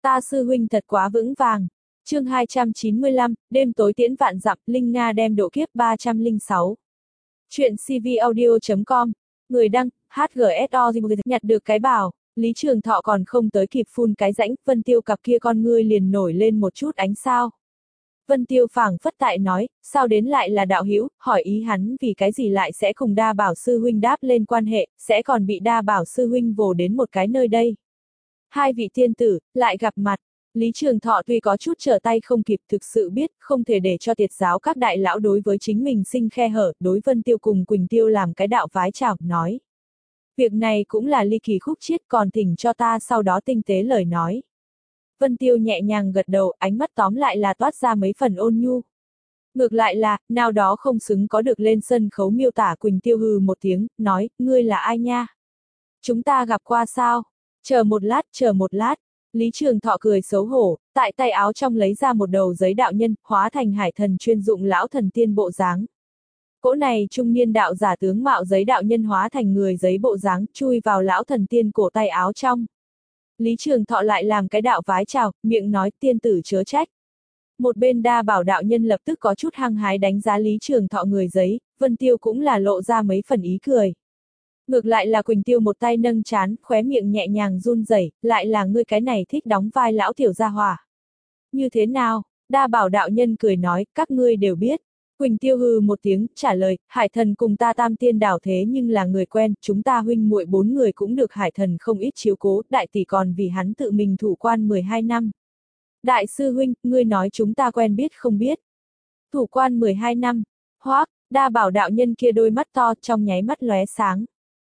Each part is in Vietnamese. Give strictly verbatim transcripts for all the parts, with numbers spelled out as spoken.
Ta sư huynh thật quá vững vàng. Chương hai trăm chín mươi lăm, đêm tối tiễn vạn dặm, Linh Nga đem độ kiếp ba trăm lẻ sáu. Chuyện cvaudio chấm com, người đăng, hát giê ét o nhặt được cái bảo, Lý Trường Thọ còn không tới kịp phun cái rãnh, Vân Tiêu cặp kia con ngươi liền nổi lên một chút ánh sao. Vân Tiêu phảng phất tại nói, sao đến lại là đạo hữu, hỏi ý hắn vì cái gì lại sẽ cùng đa bảo sư huynh đáp lên quan hệ, sẽ còn bị đa bảo sư huynh vồ đến một cái nơi đây. Hai vị tiên tử, lại gặp mặt. Lý Trường Thọ tuy có chút trở tay không kịp, thực sự biết, không thể để cho tiệt giáo các đại lão đối với chính mình sinh khe hở, đối Vân Tiêu cùng Quỳnh Tiêu làm cái đạo vái chào, nói. Việc này cũng là ly kỳ khúc chiết, còn thỉnh cho ta sau đó tinh tế lời nói. Vân Tiêu nhẹ nhàng gật đầu, ánh mắt tóm lại là toát ra mấy phần ôn nhu. Ngược lại là, nào đó không xứng có được lên sân khấu miêu tả. Quỳnh Tiêu hừ một tiếng, nói, ngươi là ai nha? Chúng ta gặp qua sao? Chờ một lát, chờ một lát. Lý Trường Thọ cười xấu hổ, tại tay áo trong lấy ra một đầu giấy đạo nhân, hóa thành hải thần chuyên dụng lão thần tiên bộ dáng. Cỗ này trung niên đạo giả tướng mạo giấy đạo nhân hóa thành người giấy bộ dáng, chui vào lão thần tiên cổ tay áo trong. Lý Trường Thọ lại làm cái đạo vái chào, miệng nói tiên tử chớ trách. Một bên đa bảo đạo nhân lập tức có chút hăng hái đánh giá Lý Trường Thọ người giấy, Vân Tiêu cũng là lộ ra mấy phần ý cười. Ngược lại là Quỳnh Tiêu một tay nâng trán, khóe miệng nhẹ nhàng run rẩy, lại là ngươi cái này thích đóng vai lão tiểu gia hỏa. Như thế nào? Đa bảo đạo nhân cười nói, các ngươi đều biết. Quỳnh Tiêu hừ một tiếng, trả lời, hải thần cùng ta tam tiên đảo thế nhưng là người quen, chúng ta huynh muội bốn người cũng được hải thần không ít chiếu cố, đại tỷ còn vì hắn tự mình thủ quan mười hai năm. Đại sư huynh, ngươi nói chúng ta quen biết không biết. Thủ quan mười hai năm, hoác, đa bảo đạo nhân kia đôi mắt to trong nháy mắt lóe sáng.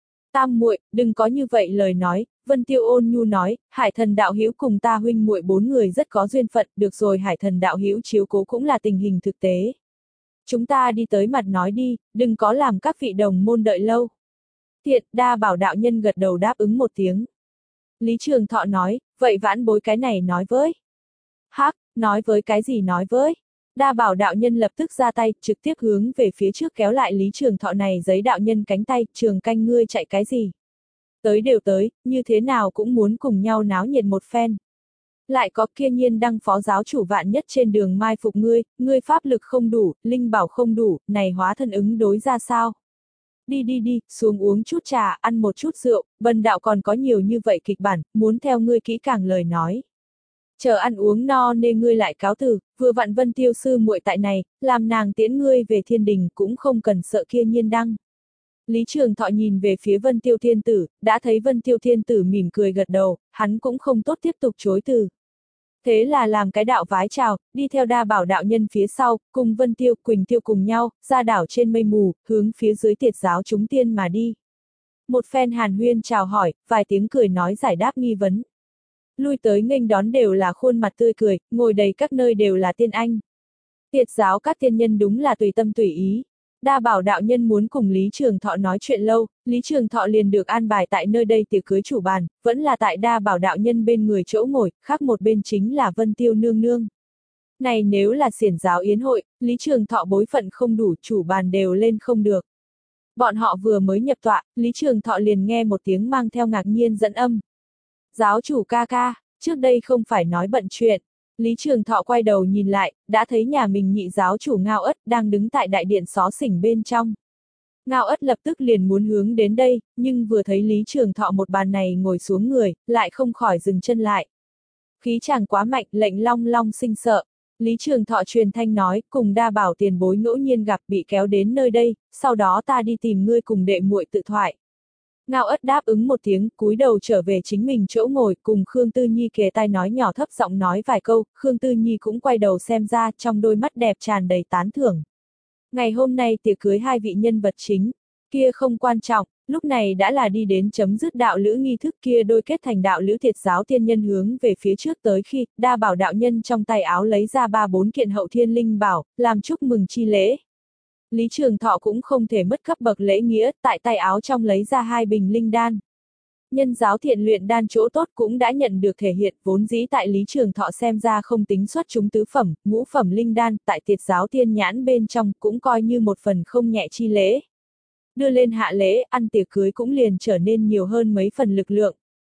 Tam muội, đừng có như vậy lời nói, Vân Tiêu ôn nhu nói, hải thần đạo hữu cùng ta huynh muội bốn người rất có duyên phận, được rồi hải thần đạo hữu chiếu cố cũng là tình hình thực tế. Chúng ta đi tới mặt nói đi, đừng có làm các vị đồng môn đợi lâu. Thiện, đa bảo đạo nhân gật đầu đáp ứng một tiếng. Lý Trường Thọ nói, vậy vãn bối cái này nói với. Hắc, nói với cái gì nói với. Đa bảo đạo nhân lập tức ra tay, trực tiếp hướng về phía trước kéo lại Lý Trường Thọ này giấy đạo nhân cánh tay, Trường canh ngươi chạy cái gì. Tới đều tới, như thế nào cũng muốn cùng nhau náo nhiệt một phen. Lại có kia nhiên đăng phó giáo chủ vạn nhất trên đường mai phục ngươi, ngươi pháp lực không đủ, linh bảo không đủ, này hóa thân ứng đối ra sao? Đi đi đi, xuống uống chút trà, ăn một chút rượu, bần đạo còn có nhiều như vậy kịch bản, muốn theo ngươi kỹ càng lời nói. Chờ ăn uống no nên ngươi lại cáo từ, vừa vặn Vân Tiêu sư muội tại này, làm nàng tiễn ngươi về thiên đình cũng không cần sợ kia nhiên đăng. Lý Trường Thọ nhìn về phía Vân Tiêu thiên tử, đã thấy Vân Tiêu thiên tử mỉm cười gật đầu, hắn cũng không tốt tiếp tục chối từ. Thế là làm cái đạo vái chào, đi theo đa bảo đạo nhân phía sau, cùng Vân Tiêu, Quỳnh Tiêu cùng nhau, ra đảo trên mây mù, hướng phía dưới tiệt giáo chúng tiên mà đi. Một phen hàn huyên chào hỏi, vài tiếng cười nói giải đáp nghi vấn. Lui tới nghênh đón đều là khuôn mặt tươi cười, ngồi đầy các nơi đều là tiên anh. Tiệt giáo các tiên nhân đúng là tùy tâm tùy ý. Đa bảo đạo nhân muốn cùng Lý Trường Thọ nói chuyện lâu, Lý Trường Thọ liền được an bài tại nơi đây tiệc cưới chủ bàn, vẫn là tại đa bảo đạo nhân bên người chỗ ngồi, khác một bên chính là Vân Tiêu nương nương. Này nếu là xiển giáo yến hội, Lý Trường Thọ bối phận không đủ, chủ bàn đều lên không được. Bọn họ vừa mới nhập tọa, Lý Trường Thọ liền nghe một tiếng mang theo ngạc nhiên dẫn âm. Giáo chủ ca ca, trước đây không phải nói bận chuyện. Lý Trường Thọ quay đầu nhìn lại, đã thấy nhà mình nhị giáo chủ Ngao Ất đang đứng tại đại điện xó xỉnh bên trong. Ngao Ất lập tức liền muốn hướng đến đây, nhưng vừa thấy Lý Trường Thọ một bàn này ngồi xuống người, lại không khỏi dừng chân lại. Khí chàng quá mạnh, lệnh long long sinh sợ. Lý Trường Thọ truyền thanh nói, cùng đa bảo tiền bối ngẫu nhiên gặp bị kéo đến nơi đây, sau đó ta đi tìm ngươi cùng đệ muội tự thoại. Ngao Ất đáp ứng một tiếng, cúi đầu trở về chính mình chỗ ngồi, cùng Khương Tư Nhi kề tai nói nhỏ thấp giọng nói vài câu, Khương Tư Nhi cũng quay đầu xem ra, trong đôi mắt đẹp tràn đầy tán thưởng. Ngày hôm nay tiệc cưới hai vị nhân vật chính, kia không quan trọng, lúc này đã là đi đến chấm dứt đạo lữ nghi thức kia đôi kết thành đạo lữ thiệt giáo tiên nhân hướng về phía trước tới khi, đa bảo đạo nhân trong tay áo lấy ra ba bốn kiện hậu thiên linh bảo, làm chúc mừng chi lễ. Lý Trường Thọ cũng không thể mất cấp bậc lễ nghĩa, tại tay áo trong lấy ra hai bình linh đan. Nhân giáo thiện luyện đan chỗ tốt cũng đã nhận được thể hiện, vốn dĩ tại Lý Trường Thọ xem ra không tính xuất chúng tứ phẩm, ngũ phẩm linh đan, tại tiệt giáo tiên nhãn bên trong cũng coi như một phần không nhẹ chi lễ. Đưa lên hạ lễ, ăn tiệc cưới cũng liền trở nên nhiều hơn mấy phần lực lượng.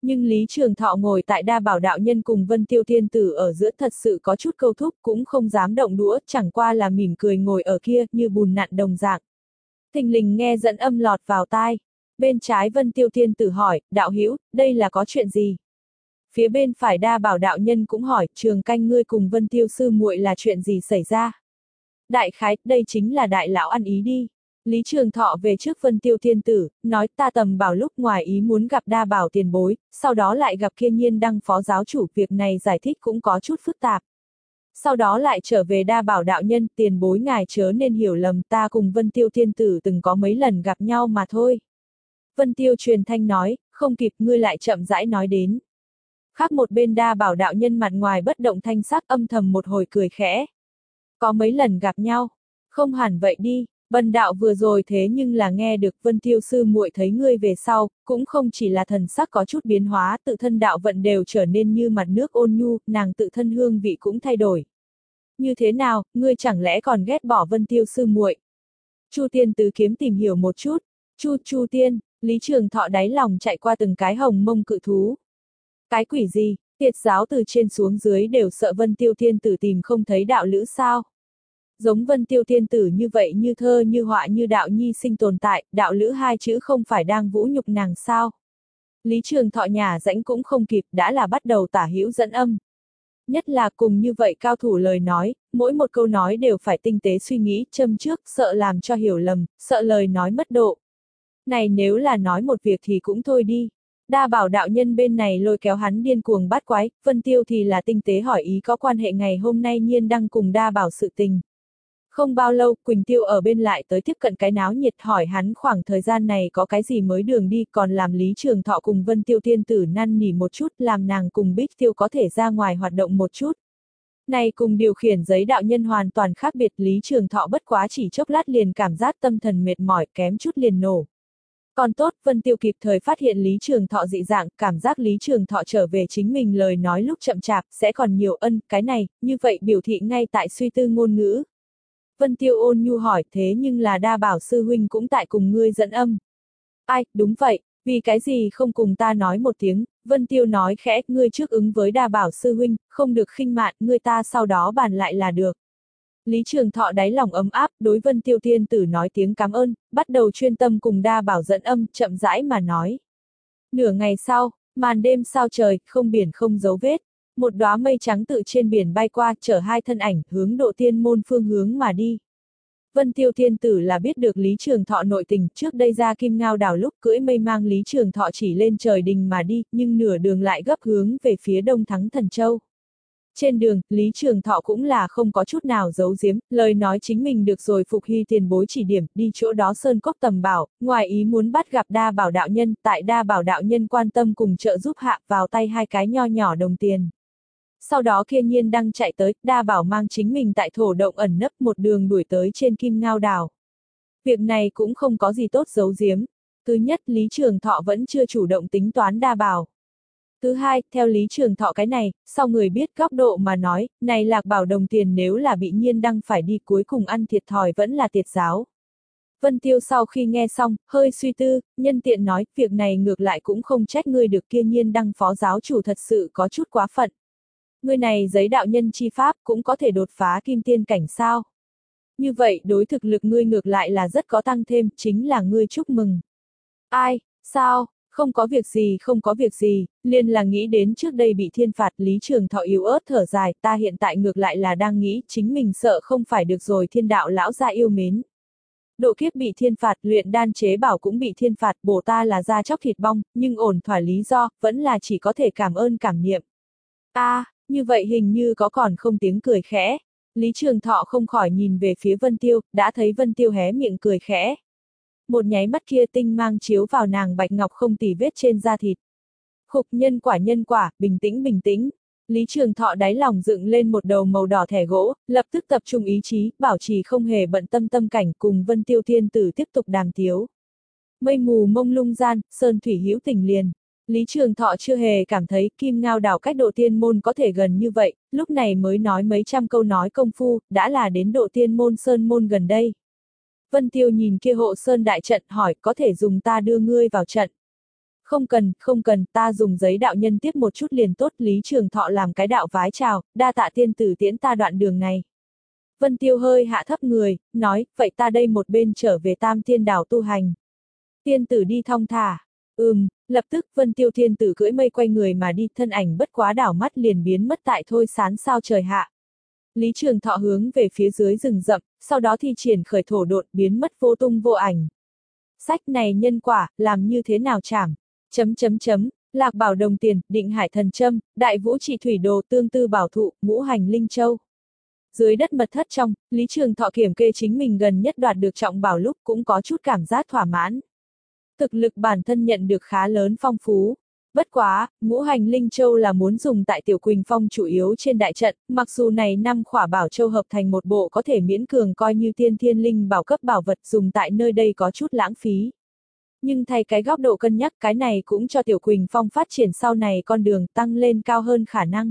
Nhưng Lý Trường Thọ ngồi tại Đa Bảo đạo nhân cùng Vân Tiêu Thiên Tử ở giữa thật sự có chút câu thúc, cũng không dám động đũa, chẳng qua là mỉm cười ngồi ở kia, như bùn nặn đồng dạng. Thình lình nghe dẫn âm lọt vào tai. Bên trái Vân Tiêu Thiên Tử hỏi, đạo hữu, đây là có chuyện gì? Phía bên phải Đa Bảo đạo nhân cũng hỏi, Trường Canh ngươi cùng Vân Tiêu sư muội là chuyện gì xảy ra? Đại khái, đây chính là đại lão ăn ý đi. Lý Trường Thọ về trước Vân Tiêu Thiên Tử, nói ta Tầm Bảo lúc ngoài ý muốn gặp Đa Bảo tiền bối, sau đó lại gặp Kiên Nhiên Đăng phó giáo chủ, việc này giải thích cũng có chút phức tạp. Sau đó lại trở về Đa Bảo đạo nhân, tiền bối ngài chớ nên hiểu lầm, ta cùng Vân Tiêu Thiên Tử từng có mấy lần gặp nhau mà thôi. Vân Tiêu truyền thanh nói, không kịp ngươi lại chậm rãi nói đến. Khác một bên Đa Bảo đạo nhân mặt ngoài bất động thanh sắc, âm thầm một hồi cười khẽ. Có mấy lần gặp nhau, không hẳn vậy đi. Bần đạo vừa rồi thế nhưng là nghe được Vân Tiêu sư muội thấy ngươi về sau, cũng không chỉ là thần sắc có chút biến hóa, tự thân đạo vận đều trở nên như mặt nước ôn nhu, nàng tự thân hương vị cũng thay đổi. Như thế nào, ngươi chẳng lẽ còn ghét bỏ Vân Tiêu sư muội? Chu Tiên tứ kiếm tìm hiểu một chút. Chu Chu Tiên, Lý Trường Thọ đáy lòng chạy qua từng cái hồng mông cự thú. Cái quỷ gì, tiệt giáo từ trên xuống dưới đều sợ Vân Tiêu Thiên Tử tìm không thấy đạo lữ sao? Giống Vân Tiêu Thiên Tử như vậy như thơ như họa như đạo nhi sinh tồn tại, đạo lữ hai chữ không phải đang vũ nhục nàng sao? Lý Trường Thọ nhà rãnh cũng không kịp, đã là bắt đầu tả hữu dẫn âm. Nhất là cùng như vậy cao thủ lời nói, mỗi một câu nói đều phải tinh tế suy nghĩ, châm trước, sợ làm cho hiểu lầm, sợ lời nói mất độ. Này nếu là nói một việc thì cũng thôi đi. Đa Bảo đạo nhân bên này lôi kéo hắn điên cuồng bắt quái, Vân Tiêu thì là tinh tế hỏi ý có quan hệ ngày hôm nay Nhiên Đăng cùng Đa Bảo sự tình. Không bao lâu, Quỳnh Tiêu ở bên lại tới tiếp cận cái náo nhiệt hỏi hắn khoảng thời gian này có cái gì mới đường đi, còn làm Lý Trường Thọ cùng Vân Tiêu Thiên Tử năn nỉ một chút, làm nàng cùng Bích Tiêu có thể ra ngoài hoạt động một chút. Này cùng điều khiển giấy đạo nhân hoàn toàn khác biệt, Lý Trường Thọ bất quá chỉ chốc lát liền cảm giác tâm thần mệt mỏi, kém chút liền nổ. Còn tốt, Vân Tiêu kịp thời phát hiện Lý Trường Thọ dị dạng, cảm giác Lý Trường Thọ trở về chính mình lời nói lúc chậm chạp, sẽ còn nhiều ân, cái này, như vậy biểu thị ngay tại suy tư ngôn ngữ. Vân Tiêu ôn nhu hỏi, thế nhưng là Đa Bảo sư huynh cũng tại cùng ngươi dẫn âm. Ai, đúng vậy, vì cái gì không cùng ta nói một tiếng, Vân Tiêu nói khẽ, ngươi trước ứng với Đa Bảo sư huynh, không được khinh mạn, ngươi ta sau đó bàn lại là được. Lý Trường Thọ đáy lòng ấm áp, đối Vân Tiêu Thiên Tử nói tiếng cảm ơn, bắt đầu chuyên tâm cùng Đa Bảo dẫn âm, chậm rãi mà nói. Nửa ngày sau, màn đêm sao trời, không biển không dấu vết. Một đóa mây trắng tự trên biển bay qua, chở hai thân ảnh, hướng Độ Tiên môn phương hướng mà đi. Vân Tiêu Thiên Tử là biết được Lý Trường Thọ nội tình, trước đây ra Kim Ngao đảo lúc cưỡi mây mang Lý Trường Thọ chỉ lên trời đình mà đi, nhưng nửa đường lại gấp hướng về phía đông Thắng Thần Châu. Trên đường, Lý Trường Thọ cũng là không có chút nào giấu giếm, lời nói chính mình được rồi Phục Hy tiền bối chỉ điểm, đi chỗ đó Sơn Cốc Tầm Bảo, ngoài ý muốn bắt gặp Đa Bảo đạo nhân, tại Đa Bảo đạo nhân quan tâm cùng trợ giúp hạ vào tay hai cái nho nhỏ đồng tiền. Sau đó Kiên Nhiên Đăng chạy tới, Đa Bảo mang chính mình tại thổ động ẩn nấp một đường đuổi tới trên Kim Ngao đảo. Việc này cũng không có gì tốt giấu giếm. Thứ nhất, Lý Trường Thọ vẫn chưa chủ động tính toán Đa Bảo. Thứ hai, theo Lý Trường Thọ cái này, sau người biết góc độ mà nói, này Lạc Bảo đồng tiền nếu là bị Nhiên Đăng phải đi cuối cùng ăn thiệt thòi vẫn là tiệt giáo. Vân Tiêu sau khi nghe xong, hơi suy tư, nhân tiện nói, việc này ngược lại cũng không trách ngươi được kia Nhiên Đăng phó giáo chủ thật sự có chút quá phận. Ngươi này giấy đạo nhân chi pháp cũng có thể đột phá kim tiên cảnh sao. Như vậy đối thực lực ngươi ngược lại là rất có tăng thêm, chính là ngươi chúc mừng. Ai, sao, không có việc gì không có việc gì, liền là nghĩ đến trước đây bị thiên phạt Lý Trường Thọ yếu ớt thở dài, ta hiện tại ngược lại là đang nghĩ chính mình sợ không phải được rồi thiên đạo lão gia yêu mến. Độ kiếp bị thiên phạt, luyện đan chế bảo cũng bị thiên phạt, bổ ta là da chóc thịt bong, nhưng ổn thỏa lý do, vẫn là chỉ có thể cảm ơn cảm niệm. A, à, như vậy hình như có còn không tiếng cười khẽ. Lý Trường Thọ không khỏi nhìn về phía Vân Tiêu, đã thấy Vân Tiêu hé miệng cười khẽ. Một nháy mắt kia tinh mang chiếu vào nàng bạch ngọc không tì vết trên da thịt. Khục nhân quả nhân quả, bình tĩnh bình tĩnh. Lý Trường Thọ đáy lòng dựng lên một đầu màu đỏ thẻ gỗ, lập tức tập trung ý chí, bảo trì không hề bận tâm tâm cảnh cùng Vân Tiêu Thiên Tử tiếp tục đàm tiếu. Mây mù mông lung gian, sơn thủy hữu tình liền. Lý Trường Thọ chưa hề cảm thấy Kim Ngao đảo cách Độ Tiên môn có thể gần như vậy, lúc này mới nói mấy trăm câu nói công phu, đã là đến Độ Tiên môn sơn môn gần đây. Vân Tiêu nhìn kia hộ sơn đại trận hỏi có thể dùng ta đưa ngươi vào trận. Không cần, không cần, ta dùng giấy đạo nhân tiếp một chút liền tốt. Lý Trường Thọ làm cái đạo vái chào, đa tạ tiên tử tiễn ta đoạn đường này. Vân Tiêu hơi hạ thấp người, nói, vậy ta đây một bên trở về Tam Tiên Đảo tu hành. Tiên tử đi thong thả. Ừm, lập tức Vân Tiêu tiên tử cưỡi mây quay người mà đi, thân ảnh bất quá đảo mắt liền biến mất tại thôi sán sao trời hạ. Lý Trường Thọ hướng về phía dưới rừng rậm, sau đó thi triển khởi thổ độn biến mất vô tung vô ảnh. Sách này nhân quả, làm như thế nào chảm? Chấm chấm chấm, Lạc Bảo Đồng Tiền, Định Hải Thần Châm, Đại Vũ Trị Thủy Đồ, Tương Tư Bảo Thụ, Ngũ Hành Linh Châu. Dưới đất mật thất trong, Lý Trường Thọ kiểm kê chính mình gần nhất đoạt được trọng bảo lúc cũng có chút cảm giác thỏa mãn. Thực lực bản thân nhận được khá lớn phong phú. Bất quá, Ngũ Hành Linh Châu là muốn dùng tại Tiểu Quỳnh Phong chủ yếu trên đại trận, mặc dù này năm khỏa bảo châu hợp thành một bộ có thể miễn cường coi như tiên thiên linh bảo cấp bảo vật dùng tại nơi đây có chút lãng phí. Nhưng thay cái góc độ cân nhắc cái này cũng cho Tiểu Quỳnh Phong phát triển sau này con đường tăng lên cao hơn khả năng.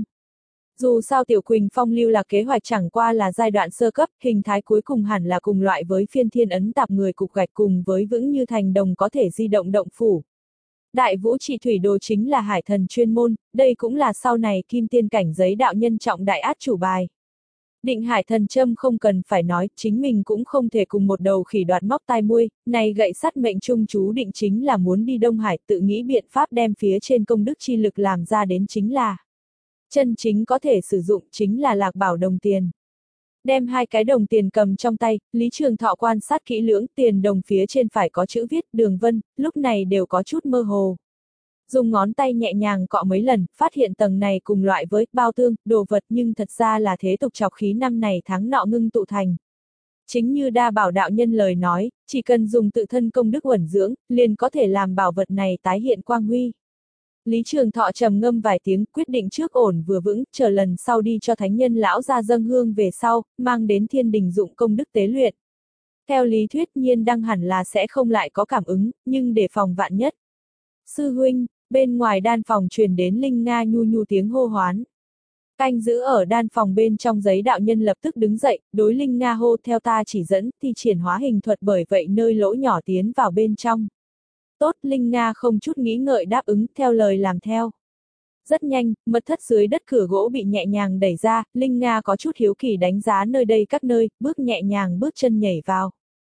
Dù sao Tiểu Quỳnh Phong lưu là kế hoạch chẳng qua là giai đoạn sơ cấp, hình thái cuối cùng hẳn là cùng loại với phiên thiên ấn tạp người cục gạch cùng với vững như thành đồng có thể di động động phủ. Đại Vũ Trị Thủy Đồ chính là hải thần chuyên môn, đây cũng là sau này kim tiên cảnh giới đạo nhân trọng đại át chủ bài. Định Hải Thần Châm không cần phải nói, chính mình cũng không thể cùng một đầu khỉ đoạt móc tai muôi, này gậy sắt mệnh trung chú định chính là muốn đi Đông Hải, tự nghĩ biện pháp đem phía trên công đức chi lực làm ra đến chính là. Chân chính có thể sử dụng chính là Lạc Bảo Đồng Tiền. Đem hai cái đồng tiền cầm trong tay, Lý Trường Thọ quan sát kỹ lưỡng, tiền đồng phía trên phải có chữ viết, đường vân, lúc này đều có chút mơ hồ. Dùng ngón tay nhẹ nhàng cọ mấy lần, phát hiện tầng này cùng loại với bao tương, đồ vật nhưng thật ra là thế tục trọc khí năm này tháng nọ ngưng tụ thành. Chính như Đa Bảo đạo nhân lời nói, chỉ cần dùng tự thân công đức uẩn dưỡng, liền có thể làm bảo vật này tái hiện quang huy. Lý Trường Thọ trầm ngâm vài tiếng, quyết định trước ổn vừa vững, chờ lần sau đi cho thánh nhân lão ra dâng hương về sau, mang đến thiên đình dụng công đức tế luyện. Theo lý thuyết nhiên đăng hẳn là sẽ không lại có cảm ứng, nhưng để phòng vạn nhất. Sư huynh, bên ngoài đan phòng truyền đến Linh Nga nhu nhu tiếng hô hoán. Canh giữ ở đan phòng bên trong giấy đạo nhân lập tức đứng dậy, đối Linh Nga hô theo ta chỉ dẫn, thi triển hóa hình thuật bởi vậy nơi lỗ nhỏ tiến vào bên trong. Tốt, Linh Nga không chút nghĩ ngợi đáp ứng, theo lời làm theo. Rất nhanh, mật thất dưới đất cửa gỗ bị nhẹ nhàng đẩy ra, Linh Nga có chút hiếu kỳ đánh giá nơi đây các nơi, bước nhẹ nhàng bước chân nhảy vào.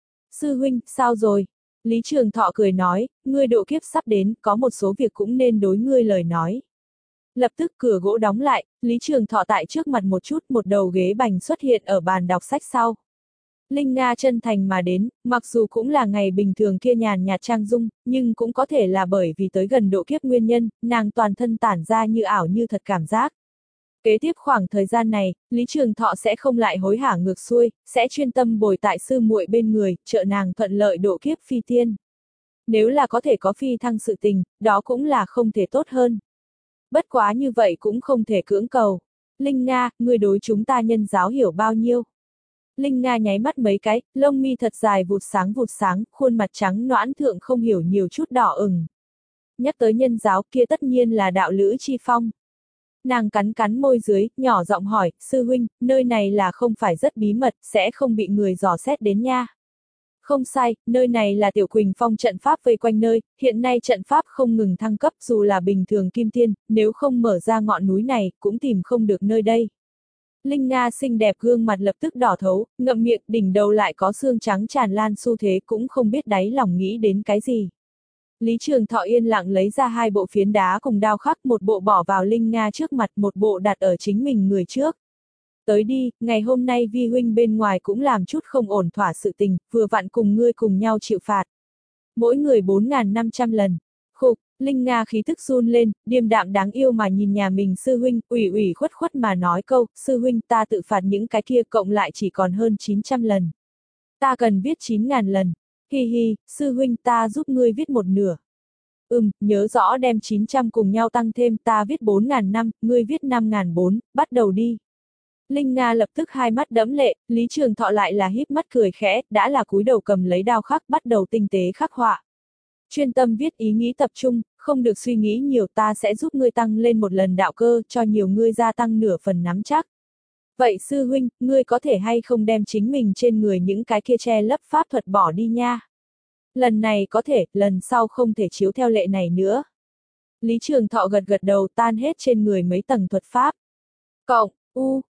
Sư huynh, sao rồi? Lý Trường Thọ cười nói, ngươi độ kiếp sắp đến, có một số việc cũng nên đối ngươi lời nói. Lập tức cửa gỗ đóng lại, Lý Trường Thọ tại trước mặt một chút, một đầu ghế bành xuất hiện ở bàn đọc sách sau. Linh Nga chân thành mà đến, mặc dù cũng là ngày bình thường kia nhàn nhạt trang dung, nhưng cũng có thể là bởi vì tới gần độ kiếp nguyên nhân, nàng toàn thân tản ra như ảo như thật cảm giác. Kế tiếp khoảng thời gian này, Lý Trường Thọ sẽ không lại hối hả ngược xuôi, sẽ chuyên tâm bồi tại sư muội bên người, trợ nàng thuận lợi độ kiếp phi tiên. Nếu là có thể có phi thăng sự tình, đó cũng là không thể tốt hơn. Bất quá như vậy cũng không thể cưỡng cầu. Linh Nga, người đối chúng ta nhân giáo hiểu bao nhiêu? Linh Nga nháy mắt mấy cái, lông mi thật dài vụt sáng vụt sáng, khuôn mặt trắng noãn thượng không hiểu nhiều chút đỏ ửng. Nhắc tới nhân giáo kia tất nhiên là đạo Lữ Chi Phong. Nàng cắn cắn môi dưới, nhỏ giọng hỏi, sư huynh, nơi này là không phải rất bí mật, sẽ không bị người dò xét đến nha. Không sai, nơi này là Tiểu Quỳnh Phong trận pháp vây quanh nơi, hiện nay trận pháp không ngừng thăng cấp dù là bình thường kim tiên, nếu không mở ra ngọn núi này, cũng tìm không được nơi đây. Linh Nga xinh đẹp gương mặt lập tức đỏ thấu, ngậm miệng, đỉnh đầu lại có xương trắng tràn lan xu thế cũng không biết đáy lòng nghĩ đến cái gì. Lý Trường Thọ yên lặng lấy ra hai bộ phiến đá cùng đao khắc, một bộ bỏ vào Linh Nga trước mặt, một bộ đặt ở chính mình người trước. Tới đi, ngày hôm nay vi huynh bên ngoài cũng làm chút không ổn thỏa sự tình, vừa vặn cùng ngươi cùng nhau chịu phạt. Mỗi người bốn nghìn năm trăm lần. Khục, Linh Nga khí tức run lên, điềm đạm đáng yêu mà nhìn nhà mình sư huynh, ủy ủy khuất khuất mà nói câu, sư huynh ta tự phạt những cái kia cộng lại chỉ còn hơn chín trăm lần. Ta cần viết chín nghìn lần. Hi hi, sư huynh ta giúp ngươi viết một nửa. Ừm, nhớ rõ đem chín trăm cùng nhau tăng thêm, ta viết bốn nghìn năm, ngươi viết năm nghìn bốn, bắt đầu đi. Linh Nga lập tức hai mắt đẫm lệ, Lý Trường Thọ lại là híp mắt cười khẽ, đã là cúi đầu cầm lấy đao khắc bắt đầu tinh tế khắc họa. Chuyên tâm viết ý nghĩ tập trung, không được suy nghĩ nhiều, ta sẽ giúp ngươi tăng lên một lần đạo cơ, cho nhiều ngươi gia tăng nửa phần nắm chắc. Vậy sư huynh, ngươi có thể hay không đem chính mình trên người những cái kia che lấp pháp thuật bỏ đi nha. Lần này có thể, lần sau không thể chiếu theo lệ này nữa. Lý Trường Thọ gật gật đầu, tan hết trên người mấy tầng thuật pháp. Cộng, U,